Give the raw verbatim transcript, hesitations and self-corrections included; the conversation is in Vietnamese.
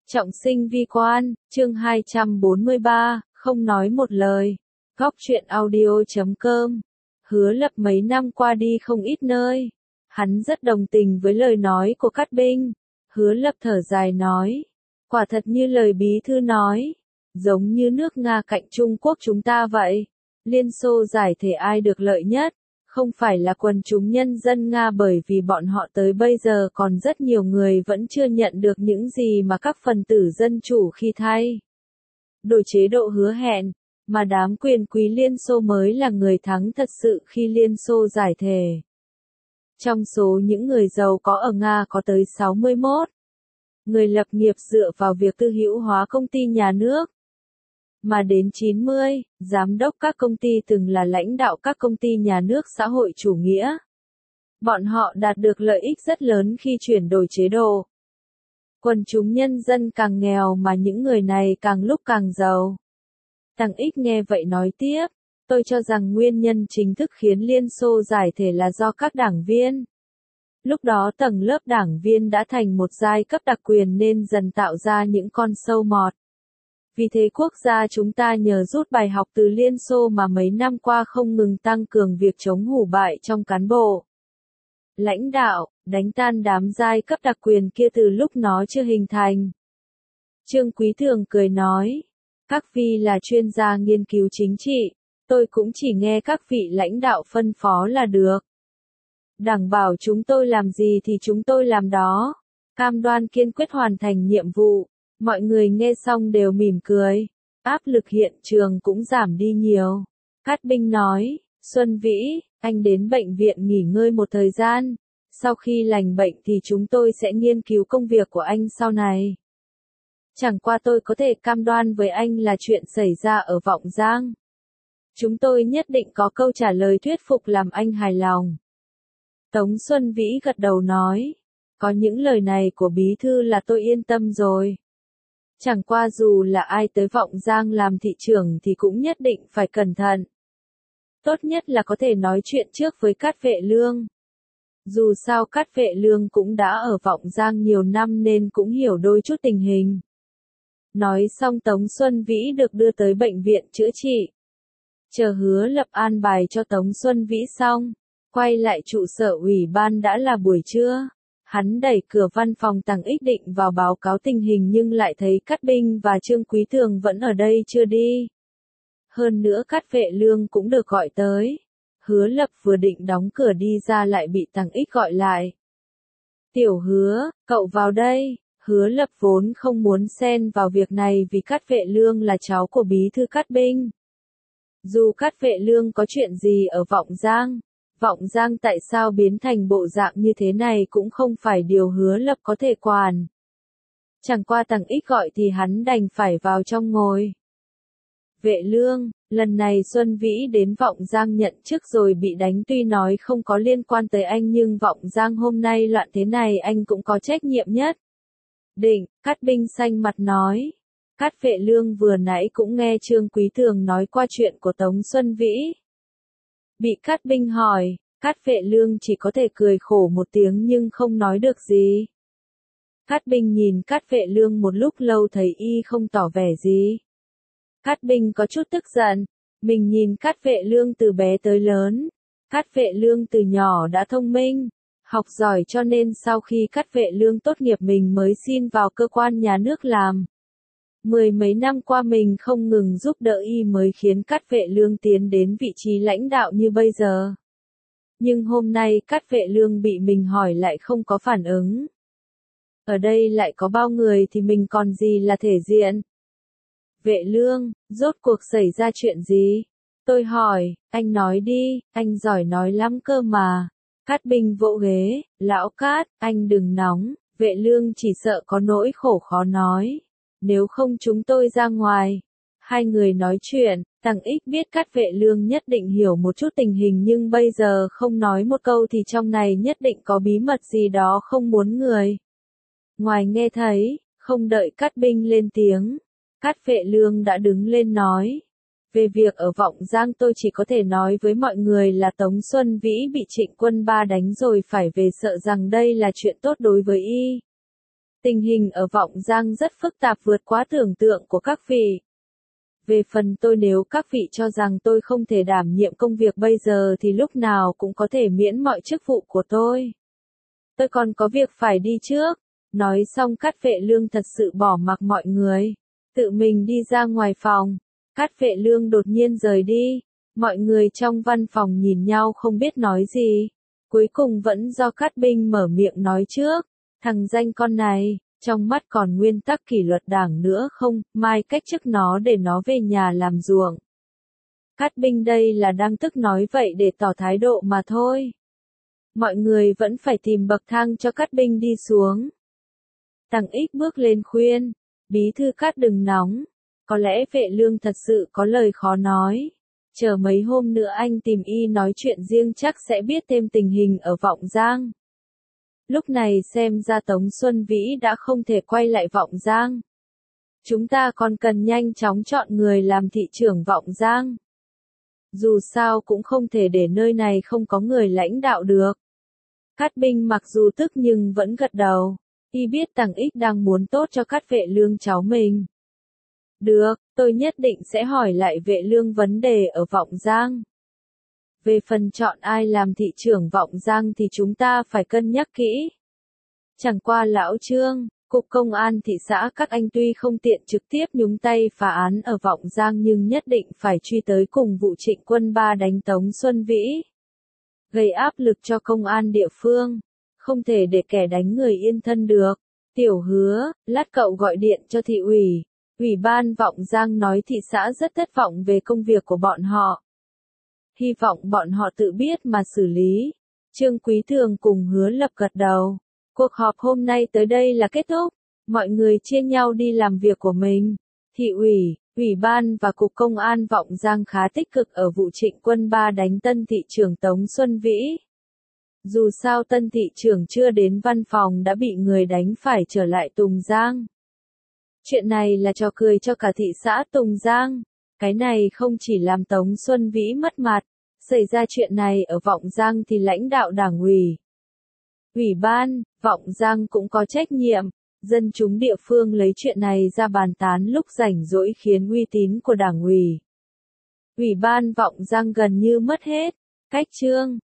Trọng sinh vi quan, chương hai trăm bốn mươi ba, không nói một lời. Góc truyện audio chấm com. Hứa Lập mấy năm qua đi không ít nơi. Hắn rất đồng tình với lời nói của Cát Binh. Hứa Lập thở dài nói. Quả thật như lời bí thư nói. Giống như nước Nga cạnh Trung Quốc chúng ta vậy. Liên Xô giải thể ai được lợi nhất? Không phải là quần chúng nhân dân Nga, bởi vì bọn họ tới bây giờ còn rất nhiều người vẫn chưa nhận được những gì mà các phần tử dân chủ khi thay đổi chế độ hứa hẹn, mà đám quyền quý Liên Xô mới là người thắng thật sự khi Liên Xô giải thể. Trong số những người giàu có ở Nga có tới sáu mươi mốt người lập nghiệp dựa vào việc tư hữu hóa công ty nhà nước, mà đến chín mươi, giám đốc các công ty từng là lãnh đạo các công ty nhà nước xã hội chủ nghĩa. Bọn họ đạt được lợi ích rất lớn khi chuyển đổi chế độ. Quần chúng nhân dân càng nghèo mà những người này càng lúc càng giàu. Tăng Ích nghe vậy nói tiếp, tôi cho rằng nguyên nhân chính thức khiến Liên Xô giải thể là do các đảng viên. Lúc đó tầng lớp đảng viên đã thành một giai cấp đặc quyền nên dần tạo ra những con sâu mọt. Vì thế quốc gia chúng ta nhờ rút bài học từ Liên Xô mà mấy năm qua không ngừng tăng cường việc chống hủ bại trong cán bộ, lãnh đạo, đánh tan đám giai cấp đặc quyền kia từ lúc nó chưa hình thành. Trương Quý Thường cười nói, các vị là chuyên gia nghiên cứu chính trị, tôi cũng chỉ nghe các vị lãnh đạo phân phó là được. Đảng bảo chúng tôi làm gì thì chúng tôi làm đó, cam đoan kiên quyết hoàn thành nhiệm vụ. Mọi người nghe xong đều mỉm cười, áp lực hiện trường cũng giảm đi nhiều. Cát Binh nói, Xuân Vĩ, anh đến bệnh viện nghỉ ngơi một thời gian, sau khi lành bệnh thì chúng tôi sẽ nghiên cứu công việc của anh sau này. Chẳng qua tôi có thể cam đoan với anh là chuyện xảy ra ở Vọng Giang. Chúng tôi nhất định có câu trả lời thuyết phục làm anh hài lòng. Tống Xuân Vĩ gật đầu nói, có những lời này của bí thư là tôi yên tâm rồi. Chẳng qua dù là ai tới Vọng Giang làm thị trưởng thì cũng nhất định phải cẩn thận. Tốt nhất là có thể nói chuyện trước với Cát Vệ Lương. Dù sao Cát Vệ Lương cũng đã ở Vọng Giang nhiều năm nên cũng hiểu đôi chút tình hình. Nói xong Tống Xuân Vĩ được đưa tới bệnh viện chữa trị. Chờ Hứa Lập an bài cho Tống Xuân Vĩ xong, quay lại trụ sở ủy ban đã là buổi trưa. Hắn đẩy cửa văn phòng Tăng Ích định vào báo cáo tình hình nhưng lại thấy Cát Binh và Trương Quý Thường vẫn ở đây chưa đi. Hơn nữa Cát Vệ Lương cũng được gọi tới. Hứa Lập vừa định đóng cửa đi ra lại bị Tăng Ích gọi lại. Tiểu Hứa, cậu vào đây. Hứa Lập vốn không muốn xen vào việc này vì Cát Vệ Lương là cháu của bí thư Cát Binh. Dù Cát Vệ Lương có chuyện gì ở Vọng Giang, Vọng Giang tại sao biến thành bộ dạng như thế này cũng không phải điều Hứa Lập có thể quản. Chẳng qua Tăng Ích gọi thì hắn đành phải vào trong ngồi. Vệ Lương, lần này Xuân Vĩ đến Vọng Giang nhận chức rồi bị đánh, tuy nói không có liên quan tới anh nhưng Vọng Giang hôm nay loạn thế này anh cũng có trách nhiệm nhất. Định, Cát Binh xanh mặt nói. Cát Vệ Lương vừa nãy cũng nghe Trương Quý Thường nói qua chuyện của Tống Xuân Vĩ. Bị Cát Binh hỏi, Cát Vệ Lương chỉ có thể cười khổ một tiếng nhưng không nói được gì. Cát Binh nhìn Cát Vệ Lương một lúc lâu thấy y không tỏ vẻ gì. Cát Binh có chút tức giận, mình nhìn Cát Vệ Lương từ bé tới lớn. Cát Vệ Lương từ nhỏ đã thông minh, học giỏi cho nên sau khi Cát Vệ Lương tốt nghiệp mình mới xin vào cơ quan nhà nước làm. Mười mấy năm qua mình không ngừng giúp đỡ y mới khiến Cát Vệ Lương tiến đến vị trí lãnh đạo như bây giờ. Nhưng hôm nay Cát Vệ Lương bị mình hỏi lại không có phản ứng. Ở đây lại có bao người thì mình còn gì là thể diện. Vệ Lương, rốt cuộc xảy ra chuyện gì? Tôi hỏi, anh nói đi, anh giỏi nói lắm cơ mà. Cát Binh vỗ ghế, lão Cát, anh đừng nóng, Vệ Lương chỉ sợ có nỗi khổ khó nói. Nếu không chúng tôi ra ngoài. Hai người nói chuyện, Tăng Ích biết Cát Vệ Lương nhất định hiểu một chút tình hình nhưng bây giờ không nói một câu thì trong này nhất định có bí mật gì đó không muốn người ngoài nghe thấy. Không đợi Cát Binh lên tiếng, Cát Vệ Lương đã đứng lên nói. Về việc ở Vọng Giang tôi chỉ có thể nói với mọi người là Tống Xuân Vĩ bị Trịnh Quân Ba đánh rồi phải về, sợ rằng đây là chuyện tốt đối với y. Tình hình ở Vọng Giang rất phức tạp vượt quá tưởng tượng của các vị. Về phần tôi, nếu các vị cho rằng tôi không thể đảm nhiệm công việc bây giờ thì lúc nào cũng có thể miễn mọi chức vụ của tôi. Tôi còn có việc phải đi trước. Nói xong Cát Vệ Lương thật sự bỏ mặc mọi người, tự mình đi ra ngoài phòng. Cát Vệ Lương đột nhiên rời đi. Mọi người trong văn phòng nhìn nhau không biết nói gì. Cuối cùng vẫn do Cát Binh mở miệng nói trước. Thằng danh con này, trong mắt còn nguyên tắc kỷ luật đảng nữa không, mai cách chức nó để nó về nhà làm ruộng. Cát Binh đây là đang tức nói vậy để tỏ thái độ mà thôi. Mọi người vẫn phải tìm bậc thang cho Cát Binh đi xuống. Tằng Ích bước lên khuyên, bí thư Cát đừng nóng, có lẽ Vệ Lương thật sự có lời khó nói. Chờ mấy hôm nữa anh tìm y nói chuyện riêng chắc sẽ biết thêm tình hình ở Vọng Giang. Lúc này xem ra Tống Xuân Vĩ đã không thể quay lại Vọng Giang. Chúng ta còn cần nhanh chóng chọn người làm thị trưởng Vọng Giang. Dù sao cũng không thể để nơi này không có người lãnh đạo được. Cát Binh mặc dù tức nhưng vẫn gật đầu. Y biết Tằng Ích đang muốn tốt cho Cát Vệ Lương cháu mình. Được, tôi nhất định sẽ hỏi lại Vệ Lương vấn đề ở Vọng Giang. Về phần chọn ai làm thị trưởng Vọng Giang thì chúng ta phải cân nhắc kỹ. Chẳng qua lão Trương, Cục Công an thị xã các anh tuy không tiện trực tiếp nhúng tay phá án ở Vọng Giang nhưng nhất định phải truy tới cùng vụ Trịnh Quân Ba đánh Tống Xuân Vĩ. Gây áp lực cho công an địa phương. Không thể để kẻ đánh người yên thân được. Tiểu Hứa, lát cậu gọi điện cho thị ủy. Ủy ban Vọng Giang nói thị xã rất thất vọng về công việc của bọn họ. Hy vọng bọn họ tự biết mà xử lý. Trương Quý Thường cùng Hứa Lập gật đầu. Cuộc họp hôm nay tới đây là kết thúc. Mọi người chia nhau đi làm việc của mình. Thị ủy, ủy ban và Cục Công an Vọng Giang khá tích cực ở vụ Trịnh Quân Ba đánh tân thị trưởng Tống Xuân Vĩ. Dù sao tân thị trưởng chưa đến văn phòng đã bị người đánh phải trở lại Tùng Giang. Chuyện này là trò cười cho cả thị xã Tùng Giang. Cái này không chỉ làm Tống Xuân Vĩ mất mặt, xảy ra chuyện này ở Vọng Giang thì lãnh đạo đảng ủy, ủy ban, Vọng Giang cũng có trách nhiệm. Dân chúng địa phương lấy chuyện này ra bàn tán lúc rảnh rỗi khiến uy tín của đảng ủy, ủy ban Vọng Giang gần như mất hết. Cách Trương